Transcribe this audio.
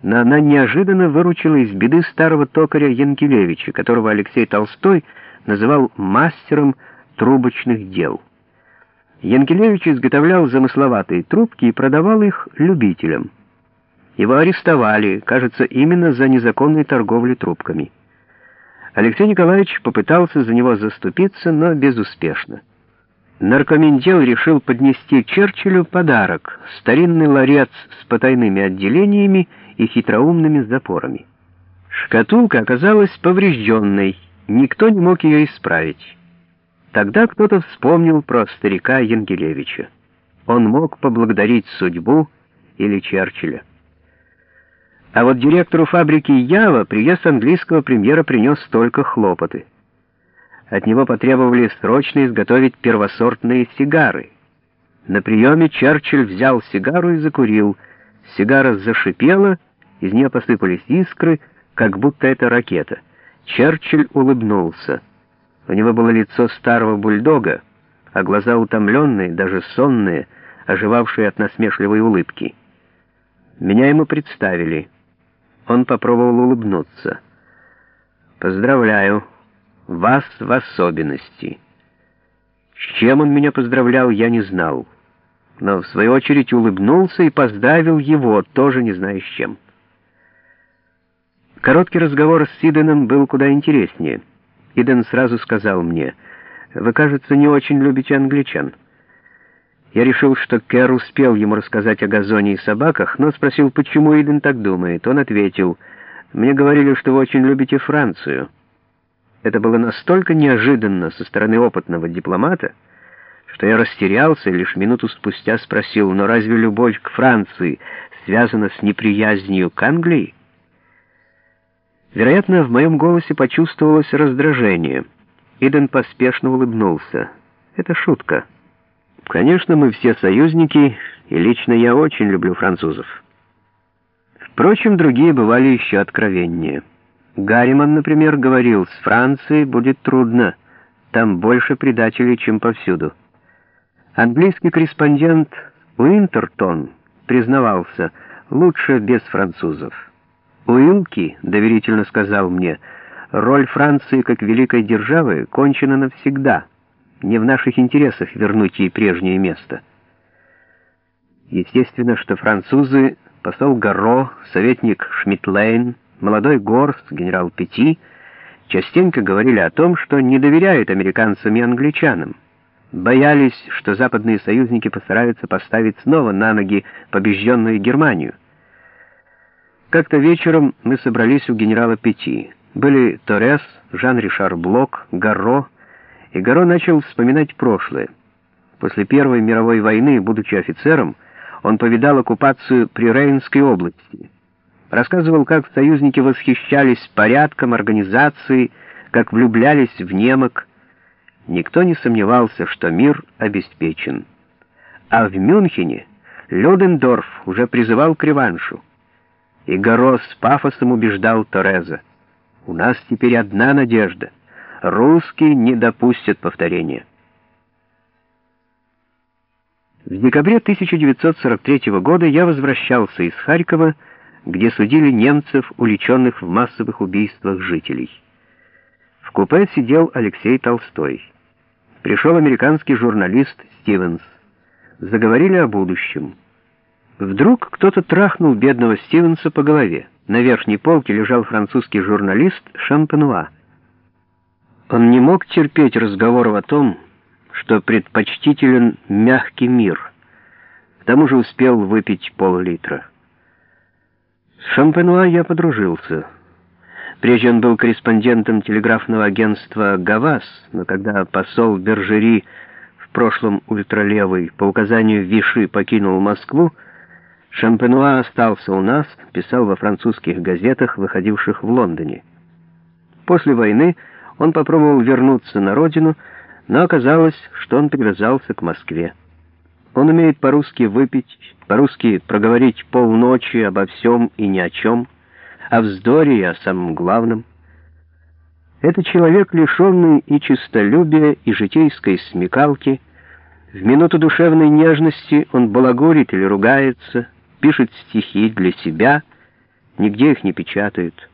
но она неожиданно выручила из беды старого токаря Янкелевича, которого Алексей Толстой называл мастером трубочных дел. Янкелевич изготовлял замысловатые трубки и продавал их любителям. Его арестовали, кажется, именно за незаконную торговлю трубками. Алексей Николаевич попытался за него заступиться, но безуспешно. Наркомендел решил поднести Черчиллю подарок — старинный ларец с потайными отделениями и хитроумными запорами. Шкатулка оказалась поврежденной, никто не мог ее исправить. Тогда кто-то вспомнил про старика Янкелевича. Он мог поблагодарить судьбу или Черчилля. А вот директору фабрики «Ява» приезд английского премьера принес только хлопоты. От него потребовали срочно изготовить первосортные сигары. На приеме Черчилль взял сигару и закурил. Сигара зашипела, из нее посыпались искры, как будто это ракета. Черчилль улыбнулся. У него было лицо старого бульдога, а глаза утомленные, даже сонные, оживавшие от насмешливой улыбки. Меня ему представили. Он попробовал улыбнуться. «Поздравляю, вас в особенности». С чем он меня поздравлял, я не знал. Но в свою очередь улыбнулся и поздравил его, тоже не зная с чем. Короткий разговор с Иденом был куда интереснее. Иден сразу сказал мне: «Вы, кажется, не очень любите англичан». Я решил, что Кэр успел ему рассказать о газоне и собаках, но спросил, почему Иден так думает. Он ответил: «Мне говорили, что вы очень любите Францию». Это было настолько неожиданно со стороны опытного дипломата, что я растерялся и лишь минуту спустя спросил: «Но разве любовь к Франции связана с неприязнью к Англии?» Вероятно, в моем голосе почувствовалось раздражение. Иден поспешно улыбнулся. «Это шутка. Конечно, мы все союзники, и лично я очень люблю французов». Впрочем, другие бывали еще откровеннее. Гарриман, например, говорил: «С Францией будет трудно, там больше предателей, чем повсюду». Английский корреспондент Уинтертон признавался: «Лучше без французов». Уилки доверительно сказал мне: «Роль Франции как великой державы кончена навсегда. Не в наших интересах вернуть ей прежнее место». Естественно, что французы, посол Гарро, советник Шмидтлейн, молодой Горст, генерал Пети, частенько говорили о том, что не доверяют американцам и англичанам. Боялись, что западные союзники постараются поставить снова на ноги побежденную Германию. Как-то вечером мы собрались у генерала Пети. Были Торрес, Жан-Ришар Блок, Гарро, и Гарро начал вспоминать прошлое. После Первой мировой войны, будучи офицером, он повидал оккупацию при Рейнской области. Рассказывал, как союзники восхищались порядком, организацией, как влюблялись в немок. Никто не сомневался, что мир обеспечен. А в Мюнхене Людендорф уже призывал к реваншу. И Гарро с пафосом убеждал Торреза: «У нас теперь одна надежда. Русские не допустят повторения». В декабре 1943 года я возвращался из Харькова, где судили немцев, уличенных в массовых убийствах жителей. В купе сидел Алексей Толстой. Пришел американский журналист Стивенс. Заговорили о будущем. Вдруг кто-то трахнул бедного Стивенса по голове. На верхней полке лежал французский журналист Шампенуа. Он не мог терпеть разговоров о том, что предпочтителен мягкий мир. К тому же успел выпить пол-литра. С Шампенуа я подружился. Прежде он был корреспондентом телеграфного агентства «Гавас», но когда посол Бержери, в прошлом ультралевый, по указанию Виши покинул Москву, Шампенуа остался у нас, писал во французских газетах, выходивших в Лондоне. После войны он попробовал вернуться на родину, но оказалось, что он привязался к Москве. Он умеет по-русски выпить, по-русски проговорить полночи обо всем и ни о чем, о вздоре и о самом главном. Это человек, лишенный и честолюбия, и житейской смекалки. В минуту душевной нежности он балагурит или ругается, пишет стихи для себя, нигде их не печатают.